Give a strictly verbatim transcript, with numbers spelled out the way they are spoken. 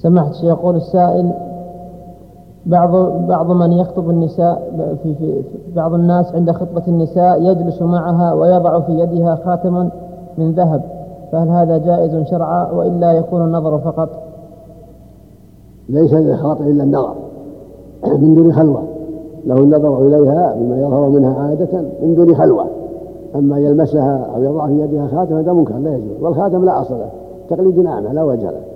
سمحت يقول السائل: بعض بعض من يخطب النساء في, في بعض الناس عند خطبة النساء يجلس معها ويضع في يدها خاتما من ذهب، فهل هذا جائز شرعا وإلا يكون النظر فقط؟ ليس للخاطب إلا النظر من دون خلوة، له النظر إليها بما يظهر منها عادة من دون خلوة، أما يلمسها أو يضع في يدها خاتم هذا منكر لا يجوز، والخاتم لا أصل له، تقليد أعمى لا وجه له.